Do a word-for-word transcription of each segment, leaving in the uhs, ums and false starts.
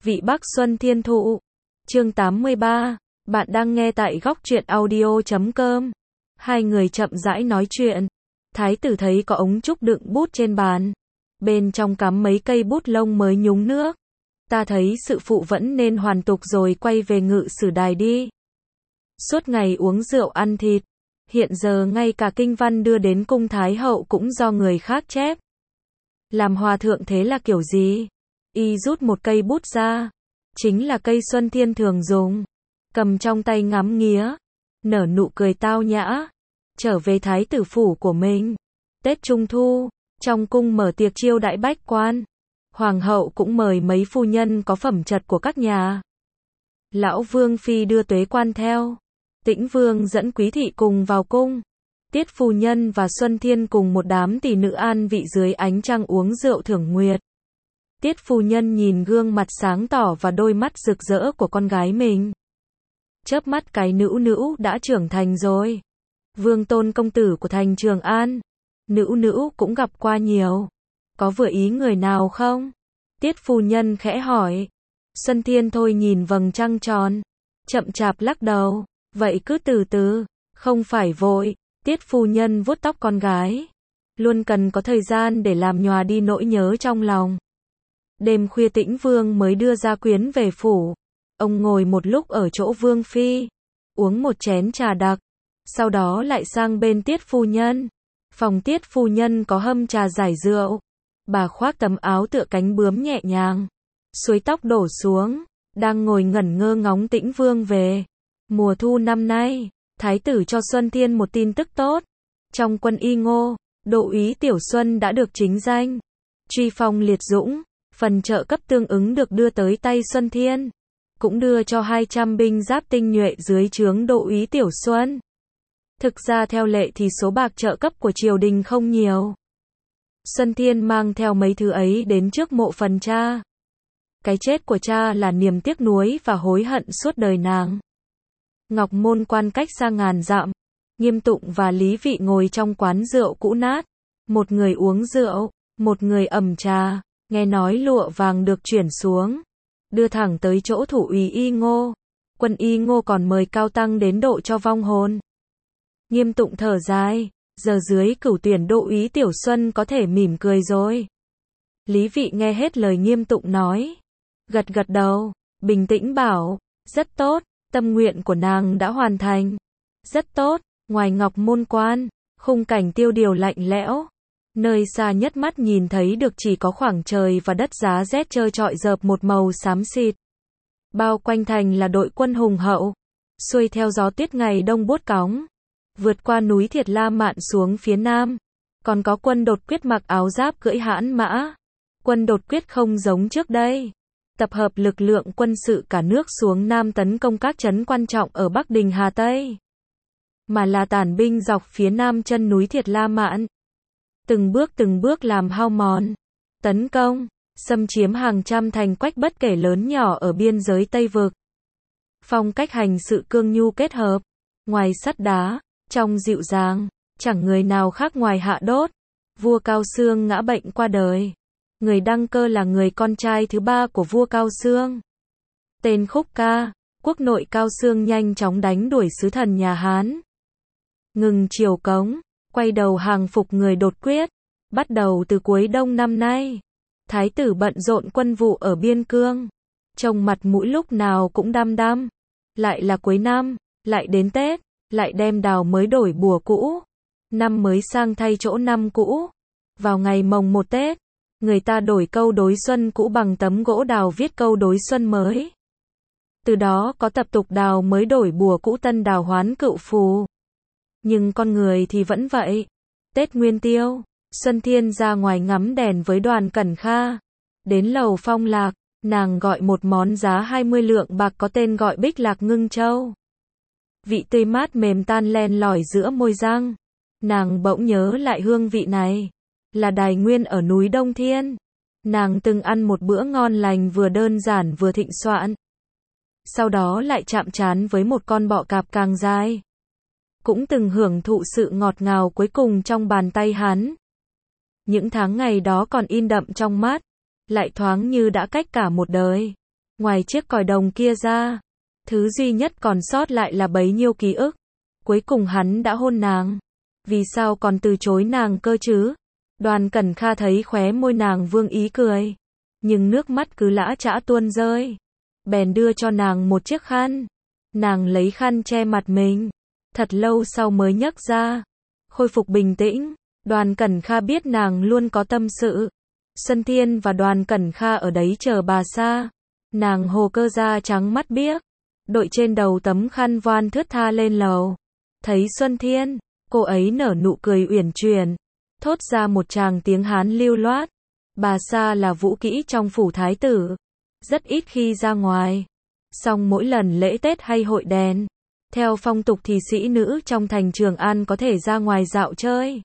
Vị Bắc Xuân Thiên Thụ. Chương tám mươi ba. Bạn đang nghe tại góc truyện audio chấm com. Hai người chậm rãi nói chuyện. Thái tử thấy có ống trúc đựng bút trên bàn. Bên trong cắm mấy cây bút lông mới nhúng nước. Ta thấy sự phụ vẫn nên hoàn tục rồi quay về ngự sử đài đi. Suốt ngày uống rượu ăn thịt. Hiện giờ ngay cả kinh văn đưa đến cung thái hậu cũng do người khác chép. Làm hòa thượng thế là kiểu gì? Y rút một cây bút ra. Chính là cây Xuân Thiên thường dùng. Cầm trong tay ngắm nghía. Nở nụ cười tao nhã. Trở về thái tử phủ của mình. Tết Trung Thu, trong cung mở tiệc chiêu đãi bách quan. Hoàng hậu cũng mời mấy phu nhân có phẩm chất của các nhà. Lão Vương Phi đưa tuế quan theo. Tĩnh Vương dẫn Quý thị cùng vào cung. Tiết phu nhân và Xuân Thiên cùng một đám tỷ nữ an vị dưới ánh trăng uống rượu thưởng nguyệt. Tiết phu nhân nhìn gương mặt sáng tỏ và đôi mắt rực rỡ của con gái mình. Chớp mắt cái nữ nữ đã trưởng thành rồi. Vương Tôn công tử của thành Trường An. Nữ nữ cũng gặp qua nhiều. Có vừa ý người nào không? Tiết phu nhân khẽ hỏi. Xuân Thiên thôi nhìn vầng trăng tròn. Chậm chạp lắc đầu. Vậy cứ từ từ. Không phải vội. Tiết phu nhân vuốt tóc con gái. Luôn cần có thời gian để làm nhòa đi nỗi nhớ trong lòng. Đêm khuya Tĩnh Vương mới đưa gia quyến về phủ. Ông ngồi một lúc ở chỗ Vương Phi. Uống một chén trà đặc. Sau đó lại sang bên Tiết phu nhân. Phòng Tiết phu nhân có hâm trà giải rượu. Bà khoác tấm áo tựa cánh bướm nhẹ nhàng. Suối tóc đổ xuống. Đang ngồi ngẩn ngơ ngóng Tĩnh Vương về. Mùa thu năm nay, thái tử cho Xuân Thiên một tin tức tốt. Trong quân Y Ngô, Đỗ úy Tiểu Xuân đã được chính danh. Truy phong liệt dũng. Phần trợ cấp tương ứng được đưa tới tay Xuân Thiên. Cũng đưa cho hai trăm binh giáp tinh nhuệ dưới trướng Đỗ úy Tiểu Xuân. Thực ra theo lệ thì số bạc trợ cấp của triều đình không nhiều. Xuân Thiên mang theo mấy thứ ấy đến trước mộ phần cha. Cái chết của cha là niềm tiếc nuối và hối hận suốt đời nàng. Ngọc Môn quan cách xa ngàn dặm. Nghiêm Tụng và Lý Vị ngồi trong quán rượu cũ nát. Một người uống rượu, một người ẩm trà. Nghe nói lụa vàng được chuyển xuống. Đưa thẳng tới chỗ thủ úy Y Ngô. Quân Y Ngô còn mời cao tăng đến độ cho vong hồn. Nghiêm Tụng thở dài. Giờ dưới cửu tuyển Đỗ úy Tiểu Xuân có thể mỉm cười rồi. Lý Vị nghe hết lời Nghiêm Tụng nói. Gật gật đầu. Bình tĩnh bảo. Rất tốt. Tâm nguyện của nàng đã hoàn thành. Rất tốt. Ngoài Ngọc Môn quan, khung cảnh tiêu điều lạnh lẽo. Nơi xa nhất mắt nhìn thấy được chỉ có khoảng trời và đất giá rét trơ trọi rợp một màu xám xịt. Bao quanh thành là đội quân hùng hậu. Xuôi theo gió tuyết ngày đông buốt cóng. Vượt qua núi Thiệt La Mạn xuống phía nam. Còn có quân đột quyết mặc áo giáp cưỡi hãn mã. Quân đột quyết không giống trước đây. Tập hợp lực lượng quân sự cả nước xuống Nam tấn công các trấn quan trọng ở Bắc Đình Hà Tây. Mà là tản binh dọc phía nam chân núi Thiệt La Mạn. Từng bước từng bước làm hao mòn, tấn công, xâm chiếm hàng trăm thành quách bất kể lớn nhỏ ở biên giới Tây Vực. Phong cách hành sự cương nhu kết hợp, ngoài sắt đá, trong dịu dàng, chẳng người nào khác ngoài Hạ Đốt. Vua Cao Xương ngã bệnh qua đời. Người đăng cơ là người con trai thứ ba của vua Cao Xương. Tên Khúc Ca, quốc nội Cao Xương nhanh chóng đánh đuổi sứ thần nhà Hán. Ngừng triều cống, quay đầu hàng phục người đột quyết. Bắt đầu từ cuối đông năm nay, thái tử bận rộn quân vụ ở biên cương. Trông mặt mũi lúc nào cũng đăm đăm. Lại là cuối năm, lại đến Tết, lại đem đào mới đổi bùa cũ. Năm mới sang thay chỗ năm cũ. Vào ngày mồng một Tết, người ta đổi câu đối xuân cũ bằng tấm gỗ đào viết câu đối xuân mới. Từ đó có tập tục đào mới đổi bùa cũ tân đào hoán cựu phù. Nhưng con người thì vẫn vậy. Tết Nguyên Tiêu, Xuân Thiên ra ngoài ngắm đèn với Đoàn Cẩn Kha. Đến lầu Phong Lạc, nàng gọi một món giá hai mươi lượng bạc có tên gọi Bích Lạc Ngưng Châu. Vị tươi mát mềm tan len lỏi giữa môi răng. Nàng bỗng nhớ lại hương vị này. Là đài nguyên ở núi Đông Thiên. Nàng từng ăn một bữa ngon lành vừa đơn giản vừa thịnh soạn. Sau đó lại chạm trán với một con bọ cạp càng dài. Cũng từng hưởng thụ sự ngọt ngào cuối cùng trong bàn tay hắn. Những tháng ngày đó còn in đậm trong mắt, lại thoáng như đã cách cả một đời. Ngoài chiếc còi đồng kia ra, thứ duy nhất còn sót lại là bấy nhiêu ký ức. Cuối cùng hắn đã hôn nàng. Vì sao còn từ chối nàng cơ chứ? Đoàn Cẩn Kha thấy khóe môi nàng vương ý cười. Nhưng nước mắt cứ lã chã tuôn rơi. Bèn đưa cho nàng một chiếc khăn. Nàng lấy khăn che mặt mình. Thật lâu sau mới nhấc ra. Khôi phục bình tĩnh. Đoàn Cẩn Kha biết nàng luôn có tâm sự. Xuân Thiên và Đoàn Cẩn Kha ở đấy chờ bà Sa. Nàng hồ cơ da trắng mắt biếc. Đội trên đầu tấm khăn voan thướt tha lên lầu. Thấy Xuân Thiên, cô ấy nở nụ cười uyển chuyển. Thốt ra một tràng tiếng Hán lưu loát. Bà Sa là vũ kỹ trong phủ thái tử. Rất ít khi ra ngoài. Song mỗi lần lễ Tết hay hội đèn. Theo phong tục thì sĩ nữ trong thành Trường An có thể ra ngoài dạo chơi.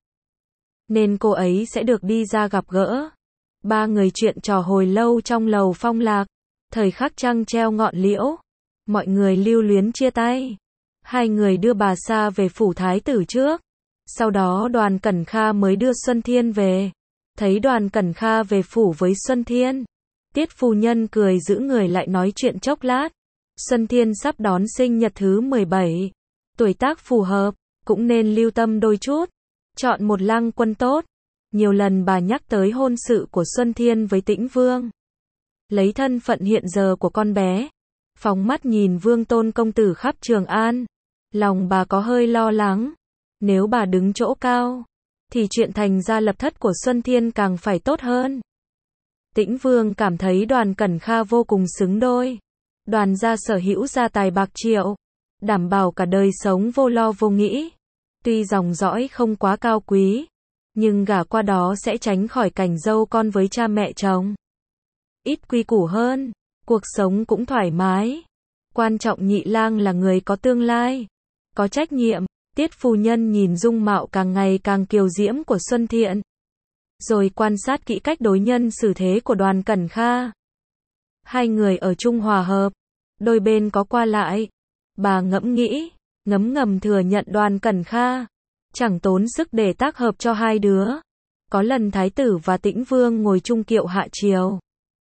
Nên cô ấy sẽ được đi ra gặp gỡ. Ba người chuyện trò hồi lâu trong lầu Phong Lạc. Thời khắc trăng treo ngọn liễu. Mọi người lưu luyến chia tay. Hai người đưa bà Sa về phủ thái tử trước. Sau đó Đoàn Cẩn Kha mới đưa Xuân Thiên về. Thấy Đoàn Cẩn Kha về phủ với Xuân Thiên. Tiết phu nhân cười giữ người lại nói chuyện chốc lát. Xuân Thiên sắp đón sinh nhật thứ mười bảy. Tuổi tác phù hợp, cũng nên lưu tâm đôi chút. Chọn một lang quân tốt. Nhiều lần bà nhắc tới hôn sự của Xuân Thiên với Tĩnh Vương. Lấy thân phận hiện giờ của con bé. Phóng mắt nhìn Vương Tôn công tử khắp Trường An. Lòng bà có hơi lo lắng. Nếu bà đứng chỗ cao, thì chuyện thành gia lập thất của Xuân Thiên càng phải tốt hơn. Tĩnh Vương cảm thấy Đoàn Cẩn Kha vô cùng xứng đôi. Đoàn gia sở hữu gia tài bạc triệu. Đảm bảo cả đời sống vô lo vô nghĩ. Tuy dòng dõi không quá cao quý. Nhưng gả qua đó sẽ tránh khỏi cảnh dâu con với cha mẹ chồng. Ít quy củ hơn. Cuộc sống cũng thoải mái. Quan trọng nhị lang là người có tương lai. Có trách nhiệm. Tiết phu nhân nhìn dung mạo càng ngày càng kiều diễm của Xuân Thiện. Rồi quan sát kỹ cách đối nhân xử thế của Đoàn Cẩn Kha. Hai người ở chung hòa hợp. Đôi bên có qua lại. Bà ngẫm nghĩ. Ngấm ngầm thừa nhận Đoàn Cẩn Kha. Chẳng tốn sức để tác hợp cho hai đứa. Có lần Thái tử và Tĩnh Vương ngồi chung kiệu hạ triều.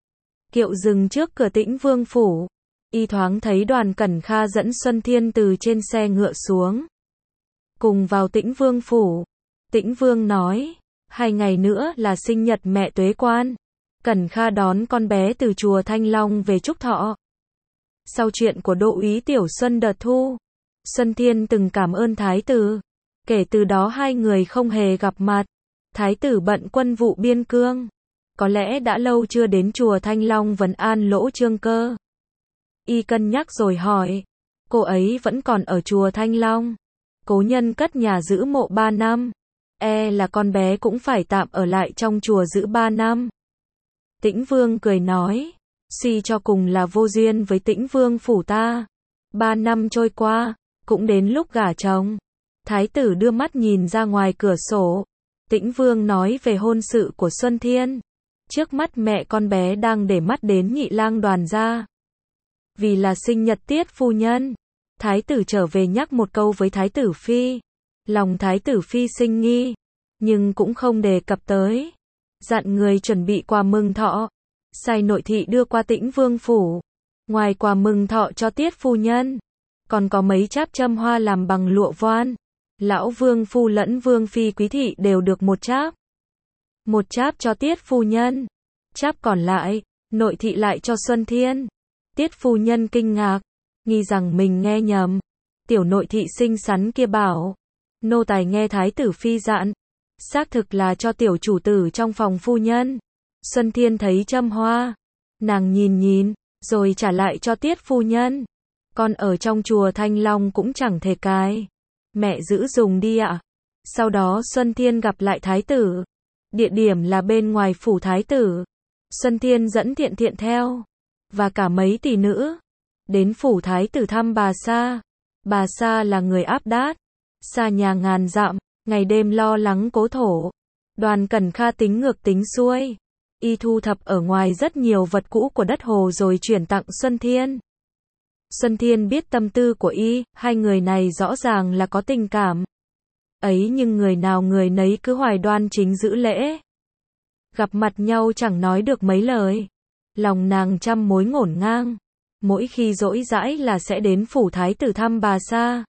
Kiệu dừng trước cửa Tĩnh Vương phủ. Y thoáng thấy Đoàn Cẩn Kha dẫn Xuân Thiên từ trên xe ngựa xuống. Cùng vào Tĩnh Vương phủ. Tĩnh Vương nói. Hai ngày nữa là sinh nhật mẹ Tuế Quan. Cẩn Kha đón con bé từ chùa Thanh Long về chúc thọ. Sau chuyện của Đỗ úy Tiểu Xuân đợt thu. Xuân Thiên từng cảm ơn Thái tử. Kể từ đó hai người không hề gặp mặt. Thái tử bận quân vụ biên cương. Có lẽ đã lâu chưa đến chùa Thanh Long vấn an Lỗ Trương Cơ. Y cân nhắc rồi hỏi. Cô ấy vẫn còn ở chùa Thanh Long. Cố nhân cất nhà giữ mộ ba năm. E là con bé cũng phải tạm ở lại trong chùa giữ ba năm. Tĩnh Vương cười nói. Suy cho cùng là vô duyên với Tĩnh Vương phủ ta. Ba năm trôi qua. Cũng đến lúc gả chồng. Thái tử đưa mắt nhìn ra ngoài cửa sổ. Tĩnh Vương nói về hôn sự của Xuân Thiên. Trước mắt mẹ con bé đang để mắt đến nhị lang Đoàn gia. Vì là sinh nhật Tiết phu nhân. Thái tử trở về nhắc một câu với Thái tử Phi. Lòng Thái tử Phi sinh nghi. Nhưng cũng không đề cập tới. Dặn người chuẩn bị quà mừng thọ. Sai nội thị đưa qua Tĩnh Vương phủ. Ngoài quà mừng thọ cho Tiết phu nhân. Còn có mấy cháp châm hoa làm bằng lụa voan. Lão Vương phu lẫn Vương Phi quý thị đều được một cháp. Một cháp cho Tiết phu nhân. Cháp còn lại, nội thị lại cho Xuân Thiên. Tiết phu nhân kinh ngạc. Nghi rằng mình nghe nhầm. Tiểu nội thị xinh xắn kia bảo. Nô tài nghe Thái tử Phi dặn. Xác thực là cho tiểu chủ tử trong phòng phu nhân. Xuân Thiên thấy châm hoa. Nàng nhìn nhìn, rồi trả lại cho Tiết phu nhân. Con ở trong chùa Thanh Long cũng chẳng thể cài. Mẹ giữ dùng đi ạ. Sau đó Xuân Thiên gặp lại Thái tử. Địa điểm là bên ngoài phủ Thái tử. Xuân Thiên dẫn Thiện Thiện theo. Và cả mấy tỷ nữ. Đến phủ Thái tử thăm bà Sa. Bà Sa là người áp đát. Xa nhà ngàn dặm. Ngày đêm lo lắng cố thổ. Đoàn Cẩn Kha tính ngược tính xuôi. Y thu thập ở ngoài rất nhiều vật cũ của đất Hồ rồi chuyển tặng Xuân Thiên. Xuân Thiên biết tâm tư của Y. Hai người này rõ ràng là có tình cảm. Ấy nhưng người nào người nấy cứ hoài đoan chính giữ lễ. Gặp mặt nhau chẳng nói được mấy lời. lòng nàng trăm mối ngổn ngang. Mỗi khi rỗi rãi là sẽ đến phủ thái tử thăm bà Sa.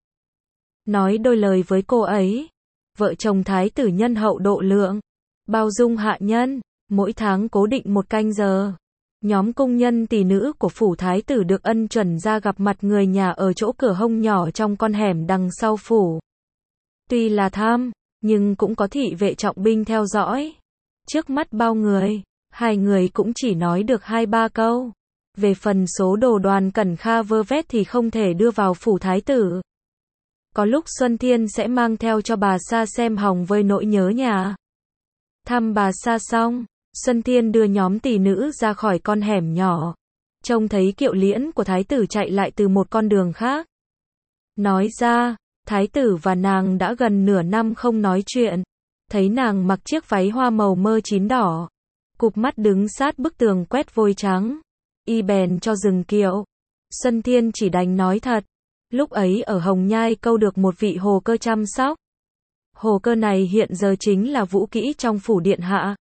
Nói đôi lời với cô ấy. Vợ chồng thái tử nhân hậu độ lượng, bao dung hạ nhân, mỗi tháng cố định một canh giờ. Nhóm cung nhân tỷ nữ của phủ thái tử được ân chuẩn ra gặp mặt người nhà ở chỗ cửa hông nhỏ trong con hẻm đằng sau phủ. Tuy là thăm, nhưng cũng có thị vệ trọng binh theo dõi. Trước mắt bao người, hai người cũng chỉ nói được hai ba câu. Về phần số đồ Đoàn Cẩn Kha vơ vét thì không thể đưa vào phủ thái tử. Có lúc Xuân Thiên sẽ mang theo cho bà Sa xem hỏng với nỗi nhớ nhà. Thăm bà Sa xong, Xuân Thiên đưa nhóm tỷ nữ ra khỏi con hẻm nhỏ. Trông thấy kiệu liễn của thái tử chạy lại từ một con đường khác. Nói ra, thái tử và nàng đã gần nửa năm không nói chuyện. Thấy nàng mặc chiếc váy hoa màu mơ chín đỏ, cụp mắt đứng sát bức tường quét vôi trắng. Y bèn cho dừng kiệu. Xuân Thiên chỉ đành nói thật. Lúc ấy ở Hồng Nhai câu được một vị hồ cơ chăm sóc. Hồ cơ này hiện giờ chính là vũ kỹ trong phủ điện hạ.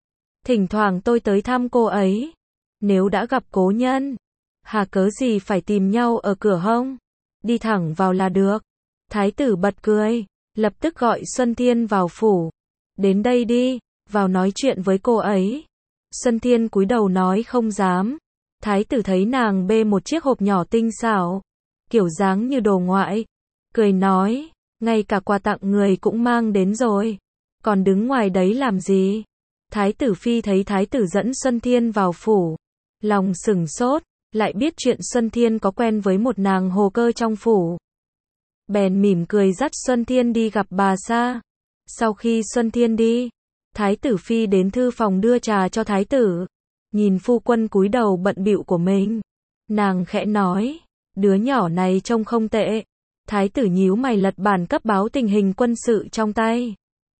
Thỉnh thoảng tôi tới thăm cô ấy. Nếu đã gặp cố nhân, hà cớ gì phải tìm nhau ở cửa hông? Đi thẳng vào là được. Thái tử bật cười, lập tức gọi Xuân Thiên vào phủ. Đến đây đi, vào nói chuyện với cô ấy. Xuân Thiên cúi đầu nói không dám. Thái tử thấy nàng bê một chiếc hộp nhỏ tinh xảo, kiểu dáng như đồ ngoại. Cười nói, ngay cả quà tặng người cũng mang đến rồi. Còn đứng ngoài đấy làm gì? Thái tử phi thấy thái tử dẫn Xuân Thiên vào phủ. Lòng sửng sốt, lại biết chuyện Xuân Thiên có quen với một nàng hồ cơ trong phủ. Bèn mỉm cười dắt Xuân Thiên đi gặp bà Sa. Sau khi Xuân Thiên đi, thái tử phi đến thư phòng đưa trà cho thái tử. Nhìn phu quân cúi đầu bận bịu của mình, nàng khẽ nói, đứa nhỏ này trông không tệ. Thái tử nhíu mày lật bản cấp báo tình hình quân sự trong tay.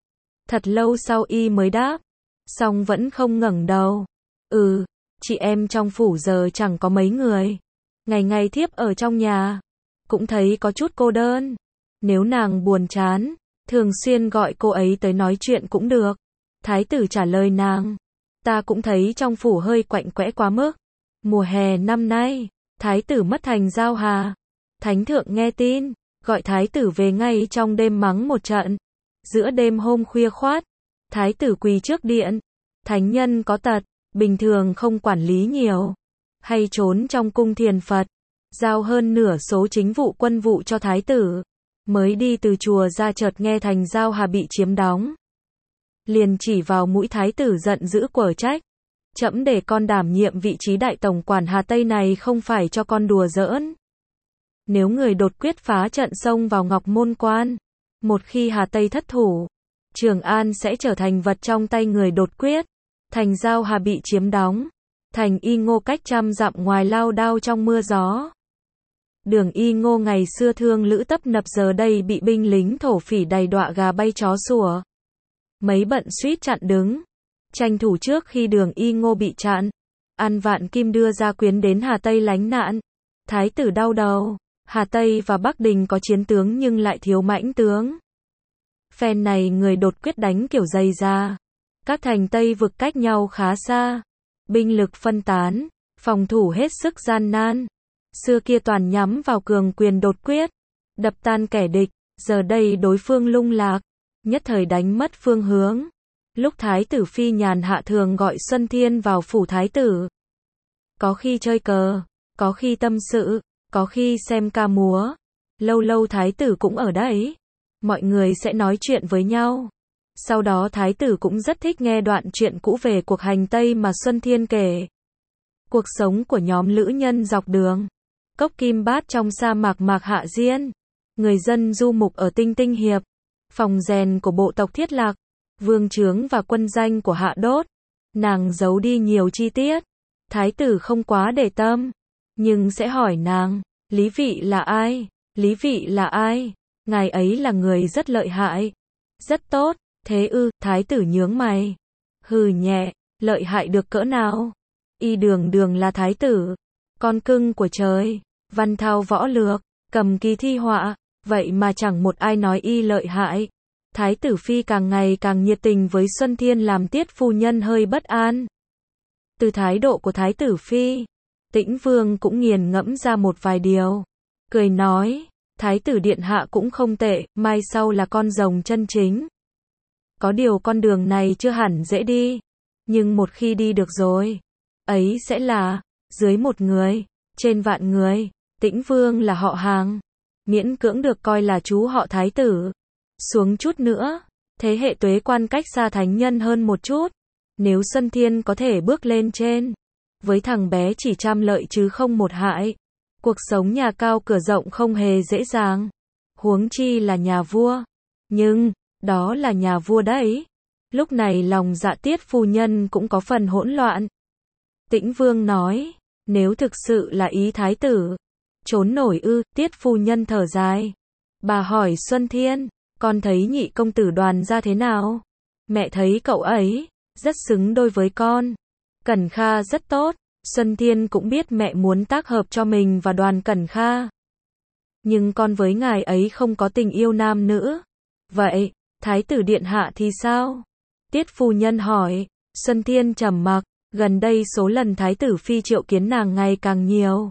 Thật lâu sau y mới đáp, song vẫn không ngẩng đầu. Ừ, chị em trong phủ giờ chẳng có mấy người. Ngày ngày thiếp ở trong nhà, cũng thấy có chút cô đơn. Nếu nàng buồn chán, thường xuyên gọi cô ấy tới nói chuyện cũng được. Thái tử trả lời nàng, ta cũng thấy trong phủ hơi quạnh quẽ quá mức. Mùa hè năm nay, thái tử mất thành giao hà. Thánh thượng nghe tin, gọi thái tử về ngay trong đêm mắng một trận. Giữa đêm hôm khuya khoát, thái tử quỳ trước điện. Thánh nhân có tật, bình thường không quản lý nhiều, hay trốn trong cung thiền Phật, giao hơn nửa số chính vụ quân vụ cho thái tử. Mới đi từ chùa ra chợt nghe thành giao hà bị chiếm đóng. Liền chỉ vào mũi thái tử giận dữ quở trách. Trẫm để con đảm nhiệm vị trí đại tổng quản Hà Tây này không phải cho con đùa giỡn. Nếu người đột quyết phá trận xông vào Ngọc Môn Quan, một khi Hà Tây thất thủ, Trường An sẽ trở thành vật trong tay người đột quyết. Thành giao hà bị chiếm đóng, thành Y Ngô cách trăm dặm ngoài lao đao trong mưa gió. Đường Y Ngô ngày xưa thương lữ tấp nập giờ đây bị binh lính thổ phỉ đầy đọa gà bay chó sủa. Mấy bận suýt chặn đứng, tranh thủ trước khi đường Y Ngô bị chặn. An Vạn Kim đưa gia quyến đến Hà Tây lánh nạn. Thái tử đau đầu, Hà Tây và Bắc Đình có chiến tướng nhưng lại thiếu mãnh tướng. Phen này người đột quyết đánh kiểu dày ra. Các thành Tây vực cách nhau khá xa. Binh lực phân tán, phòng thủ hết sức gian nan. Xưa kia toàn nhắm vào cường quyền đột quyết, đập tan kẻ địch. Giờ đây đối phương lung lạc, nhất thời đánh mất phương hướng. Lúc thái tử phi nhàn hạ thường gọi Xuân Thiên vào phủ thái tử. Có khi chơi cờ, có khi tâm sự, có khi xem ca múa. Lâu lâu thái tử cũng ở đấy. Mọi người sẽ nói chuyện với nhau. Sau đó thái tử cũng rất thích nghe đoạn chuyện cũ về cuộc hành Tây mà Xuân Thiên kể. Cuộc sống của nhóm lữ nhân dọc đường Cốc Kim Bát trong sa mạc Mạc Hạ Diên. Người dân du mục ở Tinh Tinh Hiệp. Phòng rèn của bộ tộc Thiết Lạc. Vương trướng và quân danh của Hạ Đốt. Nàng giấu đi nhiều chi tiết. Thái tử không quá để tâm. Nhưng sẽ hỏi nàng, Lý Vị là ai? Lý Vị là ai? Ngài ấy là người rất lợi hại. Rất tốt. Thế ư? Thái tử nhướng mày. Hừ nhẹ, lợi hại được cỡ nào? Y Đường Đường là thái tử, con cưng của trời, văn thao võ lược, cầm kỳ thi họa, vậy mà chẳng một ai nói y lợi hại. Thái tử phi càng ngày càng nhiệt tình với Xuân Thiên làm Tiết phu nhân hơi bất an. Từ thái độ của thái tử phi, Tĩnh Vương cũng nghiền ngẫm ra một vài điều. Cười nói, thái tử điện hạ cũng không tệ, mai sau là con rồng chân chính. Có điều con đường này chưa hẳn dễ đi, nhưng một khi đi được rồi, ấy sẽ là, dưới một người, trên vạn người. Tĩnh Vương là họ hàng, miễn cưỡng được coi là chú họ thái tử. Xuống chút nữa, thế hệ tuế quan cách xa thánh nhân hơn một chút. Nếu Xuân Thiên có thể bước lên trên, với thằng bé chỉ trăm lợi chứ không một hại. Cuộc sống nhà cao cửa rộng không hề dễ dàng. Huống chi là nhà vua. Nhưng, đó là nhà vua đấy. Lúc này lòng dạ Tiết phu nhân cũng có phần hỗn loạn. Tĩnh Vương nói, nếu thực sự là ý thái tử, trốn nổi ư? Tiết phu nhân thở dài. Bà hỏi Xuân Thiên, con thấy nhị công tử Đoàn ra thế nào? Mẹ thấy cậu ấy rất xứng đôi với con. Cẩn Kha rất tốt. Xuân Thiên cũng biết mẹ muốn tác hợp cho mình và Đoàn Cẩn Kha. Nhưng con với ngài ấy không có tình yêu nam nữ. Vậy, thái tử điện hạ thì sao? Tiết phu nhân hỏi. Xuân Thiên trầm mặc. Gần đây số lần thái tử phi triệu kiến nàng ngày càng nhiều.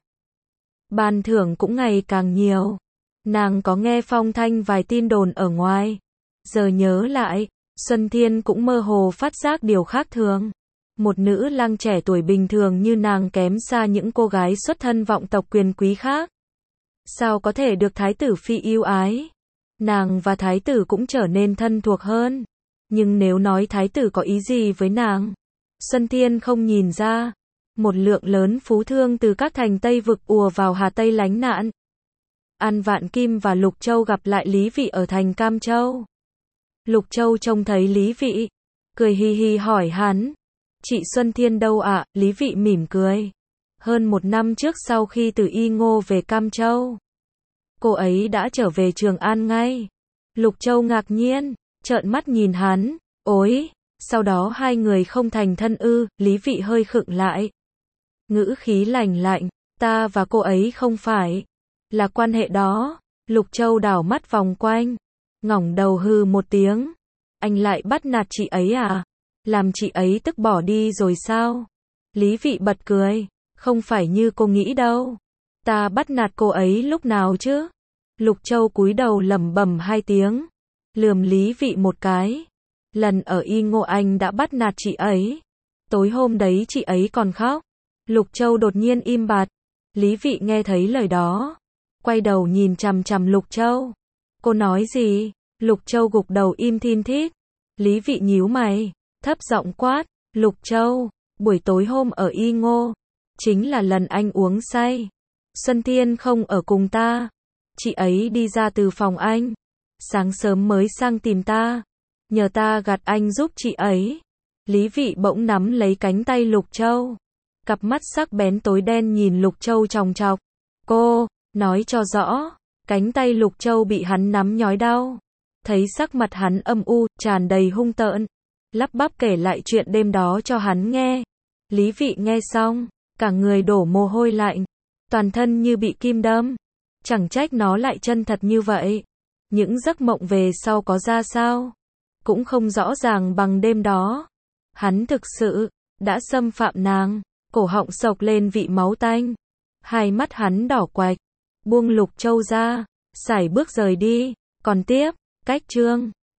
Ban thưởng cũng ngày càng nhiều. Nàng có nghe phong thanh vài tin đồn ở ngoài. Giờ nhớ lại, Xuân Thiên cũng mơ hồ phát giác điều khác thường. Một nữ lang trẻ tuổi bình thường như nàng kém xa những cô gái xuất thân vọng tộc quyền quý khác. Sao có thể được thái tử phi yêu ái? Nàng và thái tử cũng trở nên thân thuộc hơn. Nhưng nếu nói thái tử có ý gì với nàng, Xuân Thiên không nhìn ra. Một lượng lớn phú thương từ các thành Tây vực ùa vào Hà Tây lánh nạn. An Vạn Kim và Lục Châu gặp lại Lý Vị ở thành Cam Châu. Lục Châu trông thấy Lý Vị, cười hi hi hỏi hắn, chị Xuân Thiên đâu ạ? Lý Vị mỉm cười. Hơn một năm trước sau khi từ Y Ngô về Cam Châu, cô ấy đã trở về Trường An ngay. Lục Châu ngạc nhiên, trợn mắt nhìn hắn, ối, sau đó hai người không thành thân ư? Lý Vị hơi khựng lại. Ngữ khí lạnh lạnh, ta và cô ấy không phải là quan hệ đó. Lục Châu đảo mắt vòng quanh, ngẩng đầu hừ một tiếng. Anh lại bắt nạt chị ấy à? Làm chị ấy tức bỏ đi rồi sao? Lý Vị bật cười, không phải như cô nghĩ đâu. Ta bắt nạt cô ấy lúc nào chứ? Lục Châu cúi đầu lẩm bẩm hai tiếng, lườm Lý Vị một cái. Lần ở Y Ngô anh đã bắt nạt chị ấy. Tối hôm đấy chị ấy còn khóc. Lục Châu đột nhiên im bặt. Lý Vị nghe thấy lời đó, quay đầu nhìn chằm chằm Lục Châu. Cô nói gì? Lục Châu gục đầu im thin thít. Lý Vị nhíu mày, thấp giọng quát, Lục Châu, buổi tối hôm ở Y Ngô, chính là lần anh uống say. Xuân Thiên không ở cùng ta. Chị ấy đi ra từ phòng anh. Sáng sớm mới sang tìm ta. Nhờ ta gạt anh giúp chị ấy. Lý Vị bỗng nắm lấy cánh tay Lục Châu. Cặp mắt sắc bén tối đen nhìn Lục Châu chòng chọc. Cô, nói cho rõ. Cánh tay Lục Châu bị hắn nắm nhói đau. Thấy sắc mặt hắn âm u, tràn đầy hung tợn. Lắp bắp kể lại chuyện đêm đó cho hắn nghe. Lý Vị nghe xong, cả người đổ mồ hôi lạnh. Toàn thân như bị kim đâm. Chẳng trách nó lại chân thật như vậy. Những giấc mộng về sau có ra sao? Cũng không rõ ràng bằng đêm đó. Hắn thực sự đã xâm phạm nàng. Cổ họng sộc lên vị máu tanh. Hai mắt hắn đỏ quạch. Buông Lục Châu ra, sải bước rời đi. Còn tiếp, cách chương